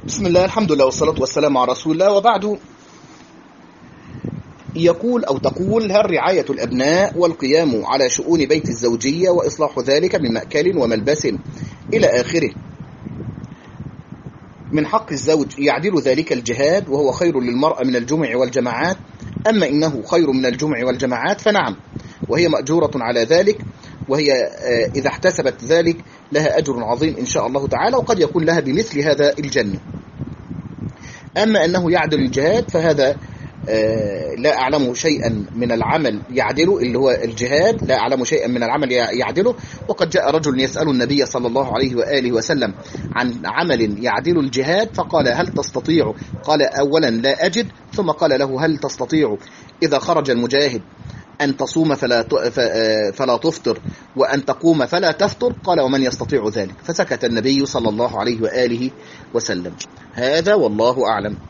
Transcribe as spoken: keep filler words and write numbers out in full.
بسم الله، الحمد لله والصلاة والسلام على رسول الله، وبعد. يقول أو تقول: هل رعاية الأبناء والقيام على شؤون بيت الزوجية وإصلاح ذلك من مأكل وملبس إلى آخره من حق الزوج يعدل ذلك الجهاد وهو خير للمرأة من الجمع والجماعات؟ أما إنه خير من الجمع والجماعات فنعم، وهي مأجورة على ذلك، وهي إذا احتسبت ذلك لها أجر عظيم إن شاء الله تعالى، وقد يكون لها بمثل هذا الجنة. أما أنه يعدل الجهاد فهذا لا أعلم شيئا من العمل يعدله، اللي هو الجهاد لا أعلم شيئا من العمل يعدله. وقد جاء رجل يسأل النبي صلى الله عليه وآله وسلم عن عمل يعدل الجهاد، فقال: هل تستطيع؟ قال: أولا لا أجد، ثم قال له: هل تستطيع إذا خرج المجاهد أن تصوم فلا فلا تفطر، وأن تقوم فلا تفطر؟ قال: ومن يستطيع ذلك؟ فسكت النبي صلى الله عليه وآله وسلم. هذا والله أعلم.